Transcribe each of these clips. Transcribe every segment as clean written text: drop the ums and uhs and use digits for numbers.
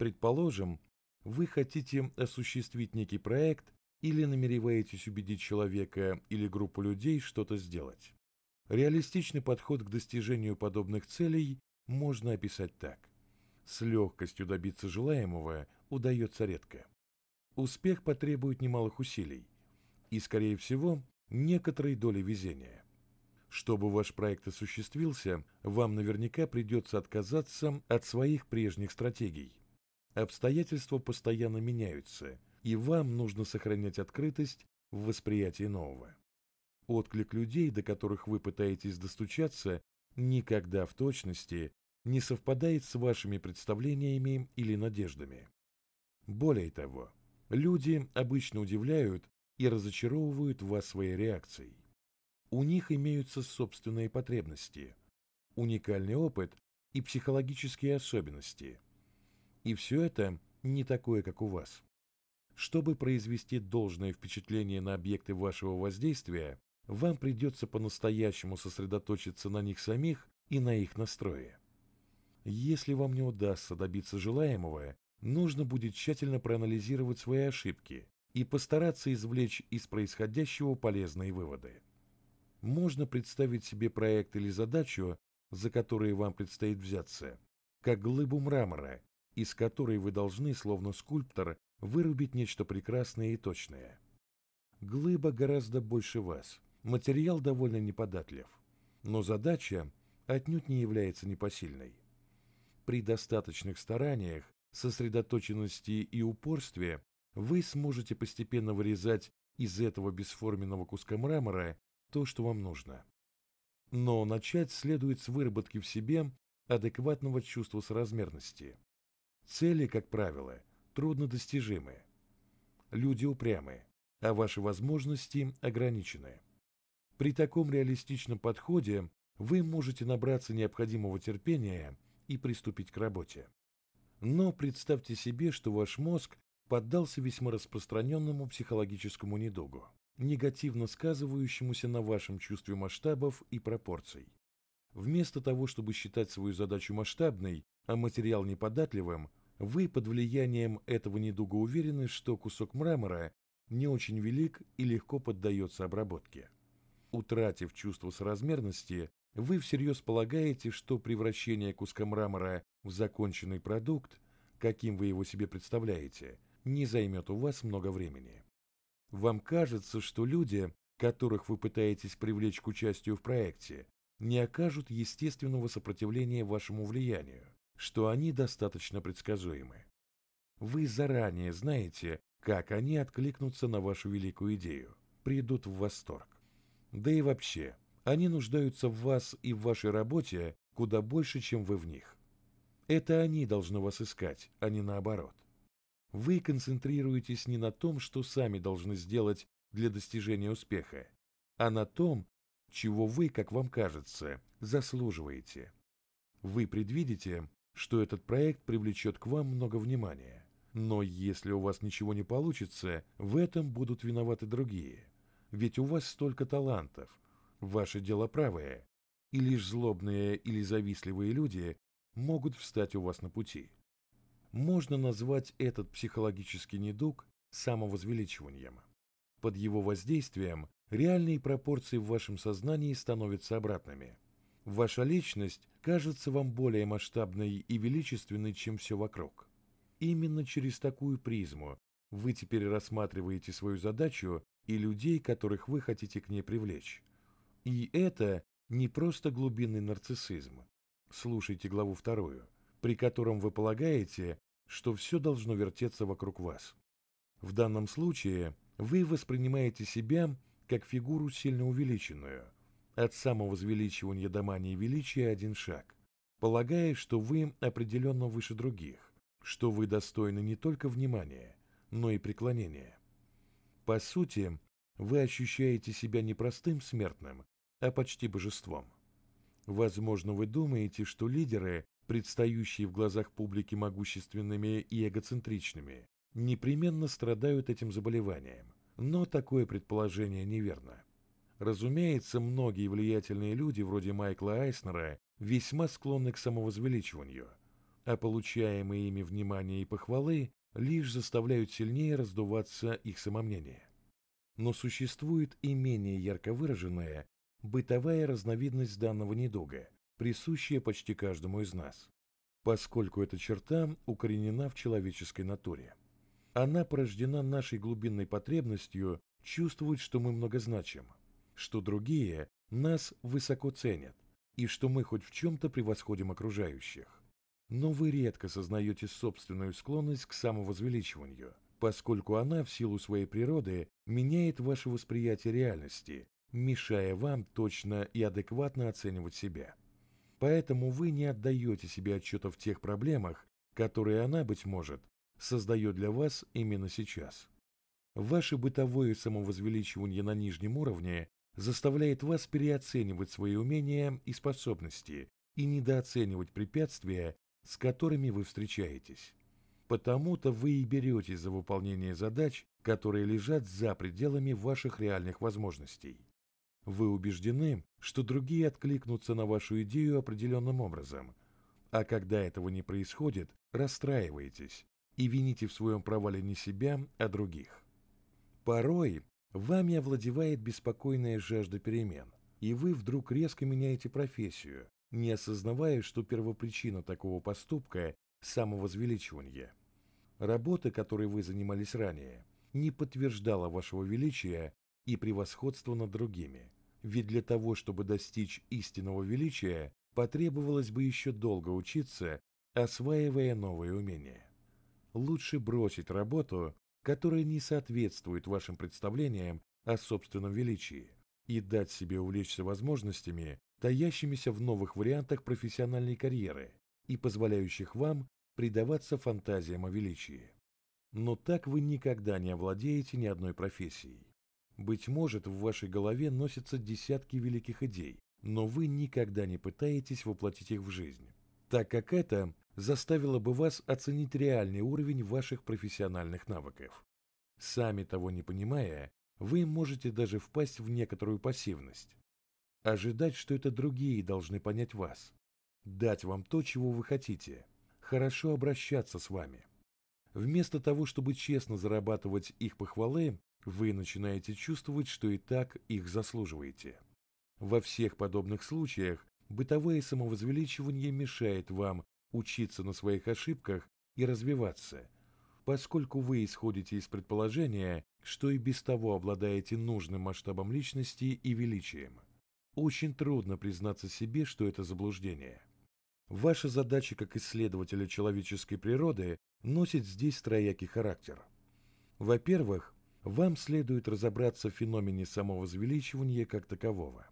Предположим, вы хотите осуществить некий проект или намереваетесь убедить человека или группу людей что-то сделать. Реалистичный подход к достижению подобных целей можно описать так. С легкостью добиться желаемого удается редко. Успех потребует немалых усилий и, скорее всего, некоторой доли везения. Чтобы ваш проект осуществился, вам наверняка придется отказаться от своих прежних стратегий. Обстоятельства постоянно меняются, и вам нужно сохранять открытость в восприятии нового. Отклик людей, до которых вы пытаетесь достучаться, никогда в точности не совпадает с вашими представлениями или надеждами. Более того, люди обычно удивляют и разочаровывают вас своей реакцией. У них имеются собственные потребности, уникальный опыт и психологические особенности. И все это не такое, как у вас. Чтобы произвести должное впечатление на объекты вашего воздействия, вам придется по-настоящему сосредоточиться на них самих и на их настрое. Если вам не удастся добиться желаемого, нужно будет тщательно проанализировать свои ошибки и постараться извлечь из происходящего полезные выводы. Можно представить себе проект или задачу, за которые вам предстоит взяться, как глыбу мрамора, из которой вы должны, словно скульптор, вырубить нечто прекрасное и точное. Глыба гораздо больше вас, материал довольно неподатлив, но задача отнюдь не является непосильной. При достаточных стараниях, сосредоточенности и упорстве вы сможете постепенно вырезать из этого бесформенного куска мрамора то, что вам нужно. Но начать следует с выработки в себе адекватного чувства соразмерности. Цели, как правило, труднодостижимы. Люди упрямы, а ваши возможности ограничены. При таком реалистичном подходе вы можете набраться необходимого терпения и приступить к работе. Но представьте себе, что ваш мозг поддался весьма распространенному психологическому недугу, негативно сказывающемуся на вашем чувстве масштабов и пропорций. Вместо того, чтобы считать свою задачу масштабной, а материал неподатливым, вы под влиянием этого недуга уверены, что кусок мрамора не очень велик и легко поддается обработке. Утратив чувство соразмерности, вы всерьез полагаете, что превращение куска мрамора в законченный продукт, каким вы его себе представляете, не займет у вас много времени. Вам кажется, что люди, которых вы пытаетесь привлечь к участию в проекте, не окажут естественного сопротивления вашему влиянию, что они достаточно предсказуемы. Вы заранее знаете, как они откликнутся на вашу великую идею, придут в восторг. Да и вообще, они нуждаются в вас и в вашей работе куда больше, чем вы в них. Это они должны вас искать, а не наоборот. Вы концентрируетесь не на том, что сами должны сделать для достижения успеха, а на том, чего вы, как вам кажется, заслуживаете. Вы предвидите, что этот проект привлечет к вам много внимания. Но если у вас ничего не получится, в этом будут виноваты другие. Ведь у вас столько талантов, ваше дело правое, и лишь злобные или завистливые люди могут встать у вас на пути. Можно назвать этот психологический недуг самовозвеличиванием. Под его воздействием реальные пропорции в вашем сознании становятся обратными. Ваша личность кажется вам более масштабной и величественной, чем все вокруг. Именно через такую призму вы теперь рассматриваете свою задачу и людей, которых вы хотите к ней привлечь. И это не просто глубинный нарциссизм. Слушайте главу 2, при котором вы полагаете, что все должно вертеться вокруг вас. В данном случае вы воспринимаете себя как фигуру сильно увеличенную, от самовозвеличивания до мании величия один шаг, полагая, что вы определенно выше других, что вы достойны не только внимания, но и преклонения. По сути, вы ощущаете себя не простым смертным, а почти божеством. Возможно, вы думаете, что лидеры, предстающие в глазах публики могущественными и эгоцентричными, непременно страдают этим заболеванием, но такое предположение неверно. Разумеется, многие влиятельные люди, вроде Майкла Айснера, весьма склонны к самовозвеличиванию, а получаемые ими внимание и похвалы лишь заставляют сильнее раздуваться их самомнение. Но существует и менее ярко выраженная бытовая разновидность данного недуга, присущая почти каждому из нас, поскольку эта черта укоренена в человеческой натуре. Она порождена нашей глубинной потребностью чувствовать, что мы многозначим, что другие нас высоко ценят и что мы хоть в чем-то превосходим окружающих. Но вы редко сознаете собственную склонность к самовозвеличиванию, поскольку она в силу своей природы меняет ваше восприятие реальности, мешая вам точно и адекватно оценивать себя. Поэтому вы не отдаете себе отчета в тех проблемах, которые она, быть может, создает для вас именно сейчас. Ваше бытовое самовозвеличивание на нижнем уровне заставляет вас переоценивать свои умения и способности и недооценивать препятствия, с которыми вы встречаетесь. Потому-то вы и беретесь за выполнение задач, которые лежат за пределами ваших реальных возможностей. Вы убеждены, что другие откликнутся на вашу идею определенным образом, а когда этого не происходит, расстраиваетесь и вините в своем провале не себя, а других. Порой вами овладевает беспокойная жажда перемен, и вы вдруг резко меняете профессию, не осознавая, что первопричина такого поступка – самовозвеличивание. Работа, которой вы занимались ранее, не подтверждала вашего величия и превосходства над другими, ведь для того, чтобы достичь истинного величия, потребовалось бы еще долго учиться, осваивая новые умения. Лучше бросить работу, которая не соответствует вашим представлениям о собственном величии, и дать себе увлечься возможностями, таящимися в новых вариантах профессиональной карьеры и позволяющих вам предаваться фантазиям о величии. Но так вы никогда не овладеете ни одной профессией. Быть может, в вашей голове носятся десятки великих идей, но вы никогда не пытаетесь воплотить их в жизнь, так как это заставило бы вас оценить реальный уровень ваших профессиональных навыков. Сами того не понимая, вы можете даже впасть в некоторую пассивность. Ожидать, что это другие должны понять вас, дать вам то, чего вы хотите, хорошо обращаться с вами. Вместо того, чтобы честно зарабатывать их похвалы, вы начинаете чувствовать, что и так их заслуживаете. Во всех подобных случаях бытовое самовозвеличивание мешает вам учиться на своих ошибках и развиваться, поскольку вы исходите из предположения, что и без того обладаете нужным масштабом личности и величием. Очень трудно признаться себе, что это заблуждение. Ваша задача как исследователя человеческой природы носит здесь троякий характер. Во-первых, вам следует разобраться в феномене самовозвеличивания как такового.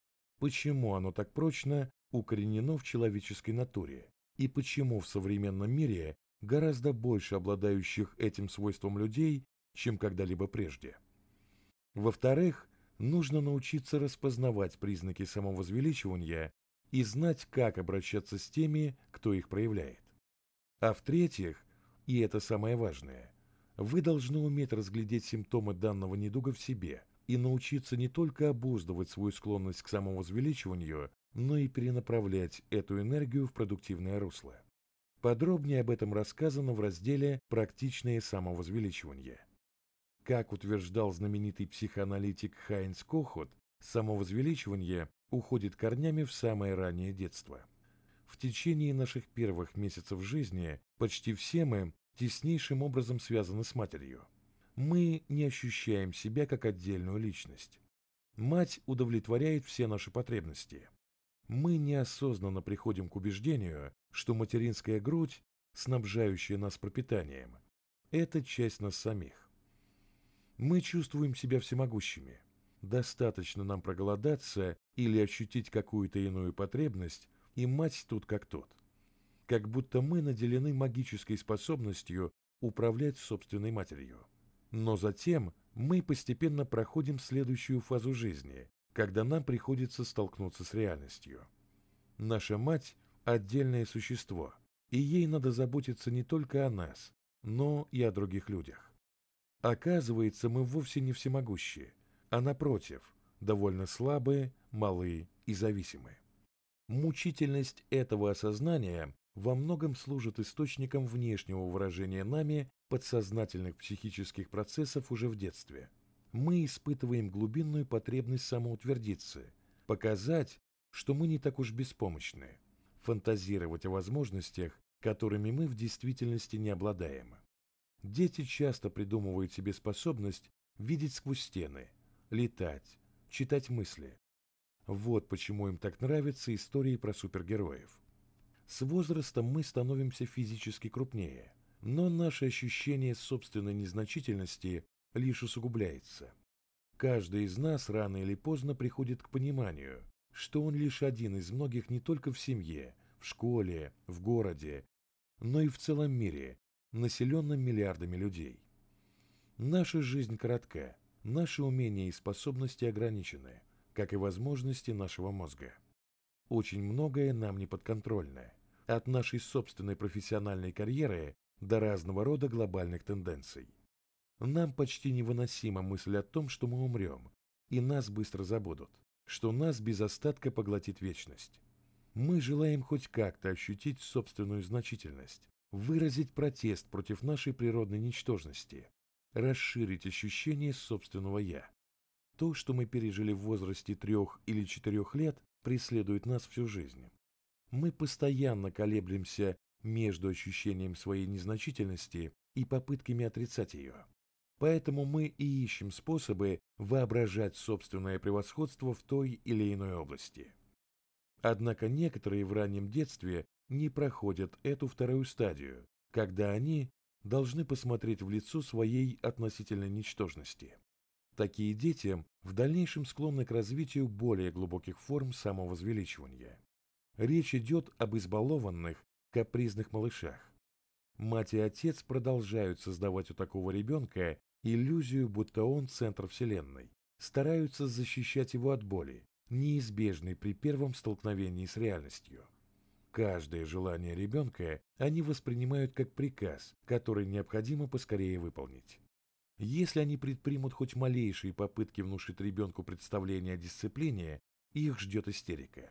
Почему оно так прочно укоренено в человеческой натуре, и почему в современном мире гораздо больше обладающих этим свойством людей, чем когда-либо прежде. Во-вторых, нужно научиться распознавать признаки самовозвеличивания и знать, как обращаться с теми, кто их проявляет. А в-третьих, и это самое важное, вы должны уметь разглядеть симптомы данного недуга в себе и научиться не только обуздывать свою склонность к самовозвеличиванию, но и перенаправлять эту энергию в продуктивное русло. Подробнее об этом рассказано в разделе «Практичное самовозвеличивание». Как утверждал знаменитый психоаналитик Хайнц Кохут, самовозвеличивание уходит корнями в самое раннее детство. В течение наших первых месяцев жизни почти все мы теснейшим образом связаны с матерью. Мы не ощущаем себя как отдельную личность. Мать удовлетворяет все наши потребности. Мы неосознанно приходим к убеждению, что материнская грудь, снабжающая нас пропитанием, это часть нас самих. Мы чувствуем себя всемогущими. Достаточно нам проголодаться или ощутить какую-то иную потребность, и мать тут как тут. Как будто мы наделены магической способностью управлять собственной матерью. Но затем мы постепенно проходим следующую фазу жизни, когда нам приходится столкнуться с реальностью. Наша мать – отдельное существо, и ей надо заботиться не только о нас, но и о других людях. Оказывается, мы вовсе не всемогущие, а напротив, довольно слабые, малы и зависимые. Мучительность этого осознания во многом служат источником внешнего выражения нами подсознательных психических процессов уже в детстве. Мы испытываем глубинную потребность самоутвердиться, показать, что мы не так уж беспомощны, фантазировать о возможностях, которыми мы в действительности не обладаем. Дети часто придумывают себе способность видеть сквозь стены, летать, читать мысли. Вот почему им так нравятся истории про супергероев. С возрастом мы становимся физически крупнее, но наше ощущение собственной незначительности лишь усугубляется. Каждый из нас рано или поздно приходит к пониманию, что он лишь один из многих не только в семье, в школе, в городе, но и в целом мире, населенном миллиардами людей. Наша жизнь коротка, наши умения и способности ограничены, как и возможности нашего мозга. Очень многое нам не подконтрольно, от нашей собственной профессиональной карьеры до разного рода глобальных тенденций. Нам почти невыносима мысль о том, что мы умрем, и нас быстро забудут, что нас без остатка поглотит вечность. Мы желаем хоть как-то ощутить собственную значительность, выразить протест против нашей природной ничтожности, расширить ощущение собственного «я». То, что мы пережили в возрасте 3 или 4 лет, преследует нас всю жизнь. Мы постоянно колеблемся между ощущением своей незначительности и попытками отрицать ее. Поэтому мы и ищем способы воображать собственное превосходство в той или иной области. Однако некоторые в раннем детстве не проходят эту вторую стадию, когда они должны посмотреть в лицо своей относительной ничтожности. Такие дети в дальнейшем склонны к развитию более глубоких форм самовозвеличивания. Речь идет об избалованных, капризных малышах. Мать и отец продолжают создавать у такого ребенка иллюзию, будто он центр вселенной, стараются защищать его от боли, неизбежной при первом столкновении с реальностью. Каждое желание ребенка они воспринимают как приказ, который необходимо поскорее выполнить. Если они предпримут хоть малейшие попытки внушить ребенку представление о дисциплине, их ждет истерика.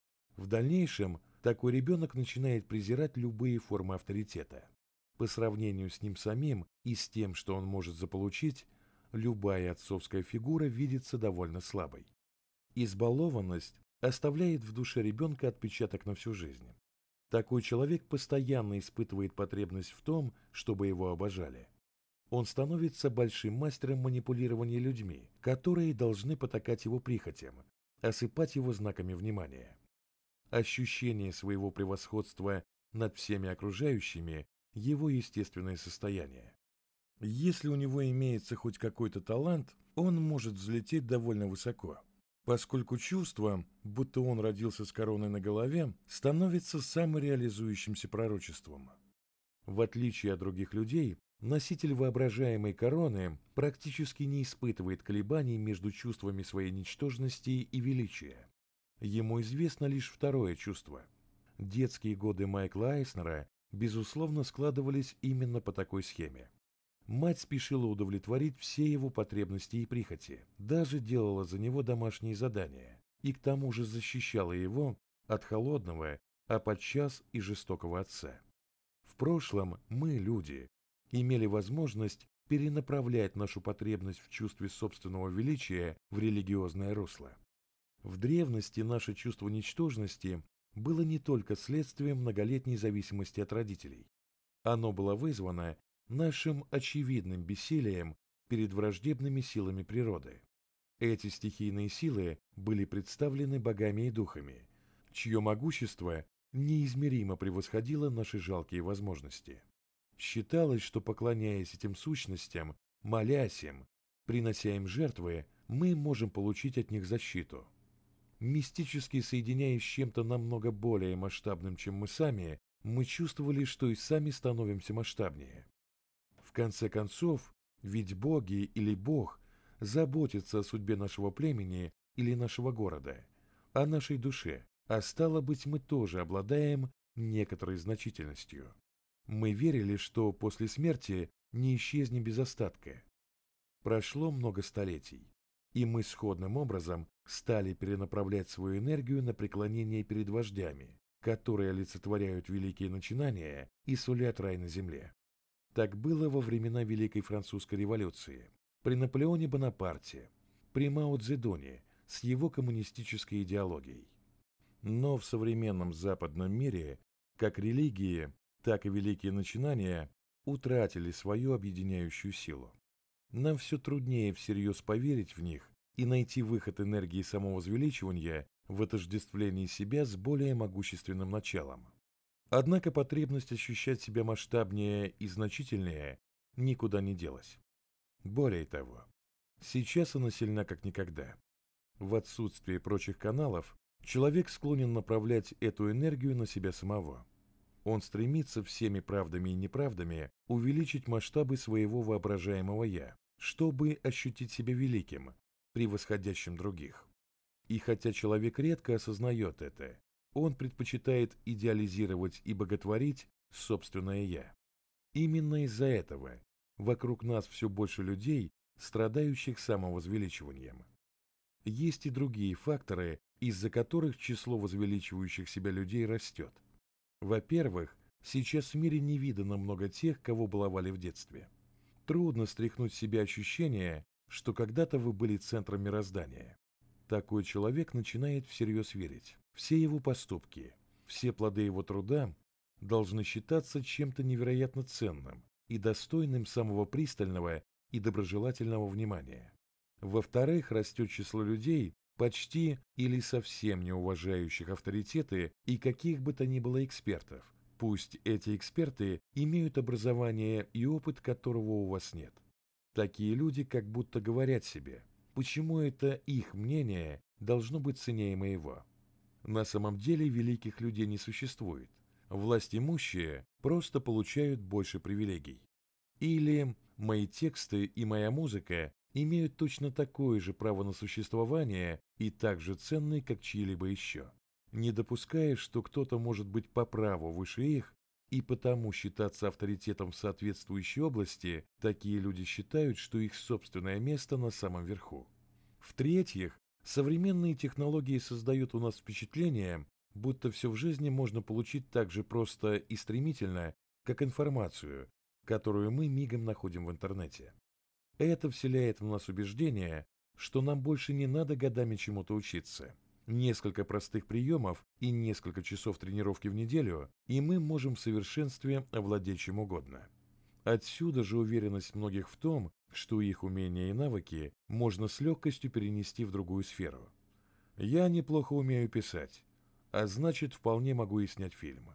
В дальнейшем такой ребенок начинает презирать любые формы авторитета. По сравнению с ним самим и с тем, что он может заполучить, любая отцовская фигура видится довольно слабой. Избалованность оставляет в душе ребенка отпечаток на всю жизнь. Такой человек постоянно испытывает потребность в том, чтобы его обожали. Он становится большим мастером манипулирования людьми, которые должны потакать его прихотям, осыпать его знаками внимания. Ощущение своего превосходства над всеми окружающими – его естественное состояние. Если у него имеется хоть какой-то талант, он может взлететь довольно высоко, поскольку чувство, будто он родился с короной на голове, становится самореализующимся пророчеством. В отличие от других людей, носитель воображаемой короны практически не испытывает колебаний между чувствами своей ничтожности и величия. Ему известно лишь второе чувство. Детские годы Майкла Айснера, безусловно, складывались именно по такой схеме. Мать спешила удовлетворить все его потребности и прихоти, даже делала за него домашние задания и к тому же защищала его от холодного, а подчас и жестокого отца. В прошлом мы, люди, имели возможность перенаправлять нашу потребность в чувстве собственного величия в религиозное русло. В древности наше чувство ничтожности было не только следствием многолетней зависимости от родителей. Оно было вызвано нашим очевидным бессилием перед враждебными силами природы. Эти стихийные силы были представлены богами и духами, чье могущество неизмеримо превосходило наши жалкие возможности. Считалось, что, поклоняясь этим сущностям, молясь им, принося им жертвы, мы можем получить от них защиту. Мистически соединяясь с чем-то намного более масштабным, чем мы сами, мы чувствовали, что и сами становимся масштабнее. В конце концов, ведь боги или бог заботятся о судьбе нашего племени или нашего города, о нашей душе, а стало быть, мы тоже обладаем некоторой значительностью. Мы верили, что после смерти не исчезнем без остатка. Прошло много столетий, и мы сходным образом стали перенаправлять свою энергию на преклонение перед вождями, которые олицетворяют великие начинания и сулят рай на земле. Так было во времена Великой Французской революции, при Наполеоне Бонапарте, при Мао Цзэдуне с его коммунистической идеологией. Но в современном западном мире как религии, так и великие начинания утратили свою объединяющую силу. Нам все труднее всерьез поверить в них и найти выход энергии самовозвеличивания в отождествлении себя с более могущественным началом. Однако потребность ощущать себя масштабнее и значительнее никуда не делась. Более того, сейчас она сильна как никогда. В отсутствие прочих каналов человек склонен направлять эту энергию на себя самого. Он стремится всеми правдами и неправдами увеличить масштабы своего воображаемого «я», чтобы ощутить себя великим, превосходящим других. И хотя человек редко осознает это, он предпочитает идеализировать и боготворить собственное «я». Именно из-за этого вокруг нас все больше людей, страдающих самовозвеличиванием. Есть и другие факторы, из-за которых число возвеличивающих себя людей растет. Во-первых, сейчас в мире не видано много тех, кого баловали в детстве. Трудно стряхнуть с себя ощущение, что когда-то вы были центром мироздания. Такой человек начинает всерьез верить. Все его поступки, все плоды его труда должны считаться чем-то невероятно ценным и достойным самого пристального и доброжелательного внимания. Во-вторых, растет число людей, почти или совсем не уважающих авторитеты и каких бы то ни было экспертов, пусть эти эксперты имеют образование и опыт, которого у вас нет. Такие люди как будто говорят себе, почему это их мнение должно быть ценнее моего. На самом деле великих людей не существует. Власть имущие просто получают больше привилегий. Или мои тексты и моя музыка имеют точно такое же право на существование и так же ценны, как чьи-либо еще. Не допуская, что кто-то может быть по праву выше их и потому считаться авторитетом в соответствующей области, такие люди считают, что их собственное место на самом верху. В-третьих, современные технологии создают у нас впечатление, будто все в жизни можно получить так же просто и стремительно, как информацию, которую мы мигом находим в интернете. Это вселяет в нас убеждение, что нам больше не надо годами чему-то учиться. Несколько простых приемов и несколько часов тренировки в неделю, и мы можем в совершенстве овладеть чем угодно. Отсюда же уверенность многих в том, что их умения и навыки можно с легкостью перенести в другую сферу. Я неплохо умею писать, а значит, вполне могу и снять фильм.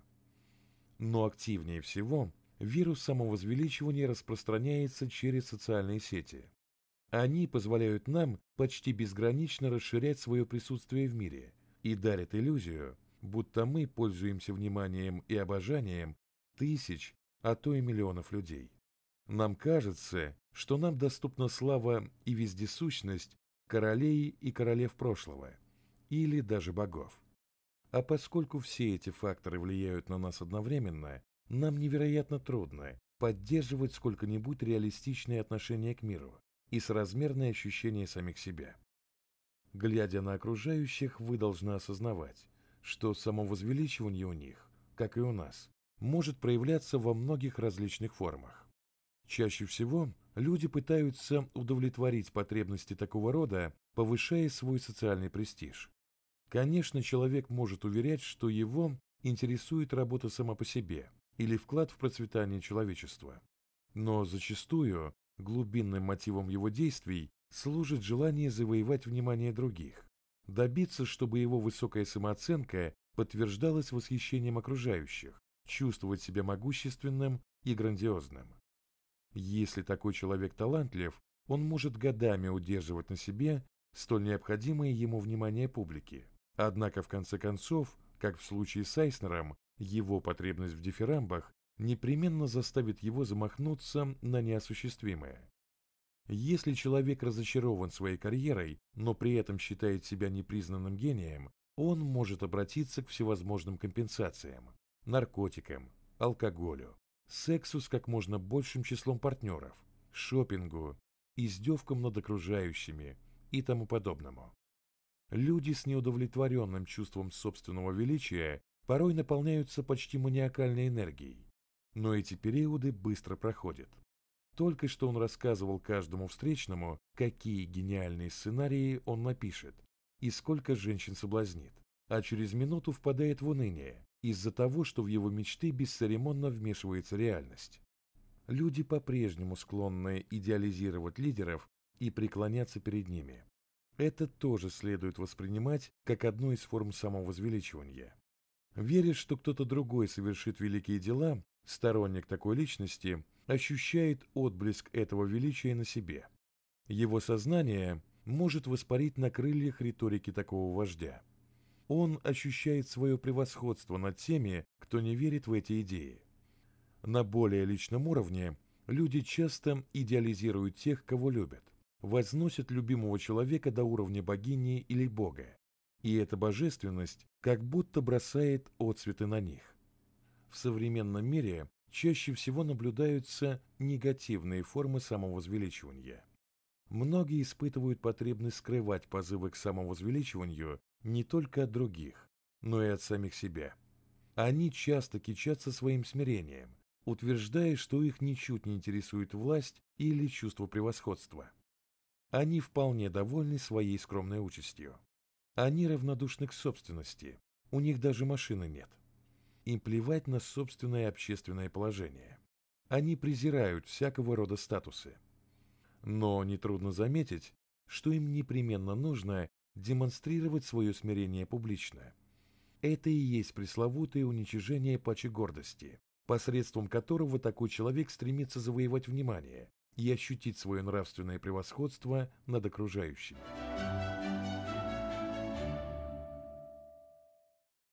Но активнее всего вирус самовозвеличивания распространяется через социальные сети. Они позволяют нам почти безгранично расширять свое присутствие в мире и дарят иллюзию, будто мы пользуемся вниманием и обожанием тысяч, а то и миллионов людей. Нам кажется, что нам доступна слава и вездесущность королей и королев прошлого, или даже богов. А поскольку все эти факторы влияют на нас одновременно, нам невероятно трудно поддерживать сколько-нибудь реалистичное отношение к миру и соразмерное ощущение самих себя. Глядя на окружающих, вы должны осознавать, что самовозвеличивание у них, как и у нас, может проявляться во многих различных формах. Чаще всего люди пытаются удовлетворить потребности такого рода, повышая свой социальный престиж. Конечно, человек может уверять, что его интересует работа сама по себе или вклад в процветание человечества. Но зачастую глубинным мотивом его действий служит желание завоевать внимание других, добиться, чтобы его высокая самооценка подтверждалась восхищением окружающих, чувствовать себя могущественным и грандиозным. Если такой человек талантлив, он может годами удерживать на себе столь необходимое ему внимание публики. Однако, в конце концов, как в случае с Айснером, его потребность в дифирамбах непременно заставит его замахнуться на неосуществимое. Если человек разочарован своей карьерой, но при этом считает себя непризнанным гением, он может обратиться к всевозможным компенсациям, наркотикам, алкоголю, сексу с как можно большим числом партнеров, шопингу, издевкам над окружающими и тому подобному. Люди с неудовлетворенным чувством собственного величия порой наполняются почти маниакальной энергией, но эти периоды быстро проходят. Только что он рассказывал каждому встречному, какие гениальные сценарии он напишет и сколько женщин соблазнит, а через минуту впадает в уныние из-за того, что в его мечты бесцеремонно вмешивается реальность. Люди по-прежнему склонны идеализировать лидеров и преклоняться перед ними. Это тоже следует воспринимать как одну из форм самовозвеличивания. Веря, что кто-то другой совершит великие дела, сторонник такой личности ощущает отблеск этого величия на себе. Его сознание может воспарить на крыльях риторики такого вождя. Он ощущает свое превосходство над теми, кто не верит в эти идеи. На более личном уровне люди часто идеализируют тех, кого любят, возносят любимого человека до уровня богини или бога, и эта божественность как будто бросает отцветы на них. В современном мире чаще всего наблюдаются негативные формы самовозвеличивания. Многие испытывают потребность скрывать позывы к самовозвеличиванию не только от других, но и от самих себя. Они часто кичатся своим смирением, утверждая, что их ничуть не интересует власть или чувство превосходства. Они вполне довольны своей скромной участью. Они равнодушны к собственности, у них даже машины нет. Им плевать на собственное общественное положение. Они презирают всякого рода статусы. Но нетрудно заметить, что им непременно нужно демонстрировать свое смирение публично. Это и есть пресловутое уничижение пачи гордости, посредством которого такой человек стремится завоевать внимание и ощутить свое нравственное превосходство над окружающими.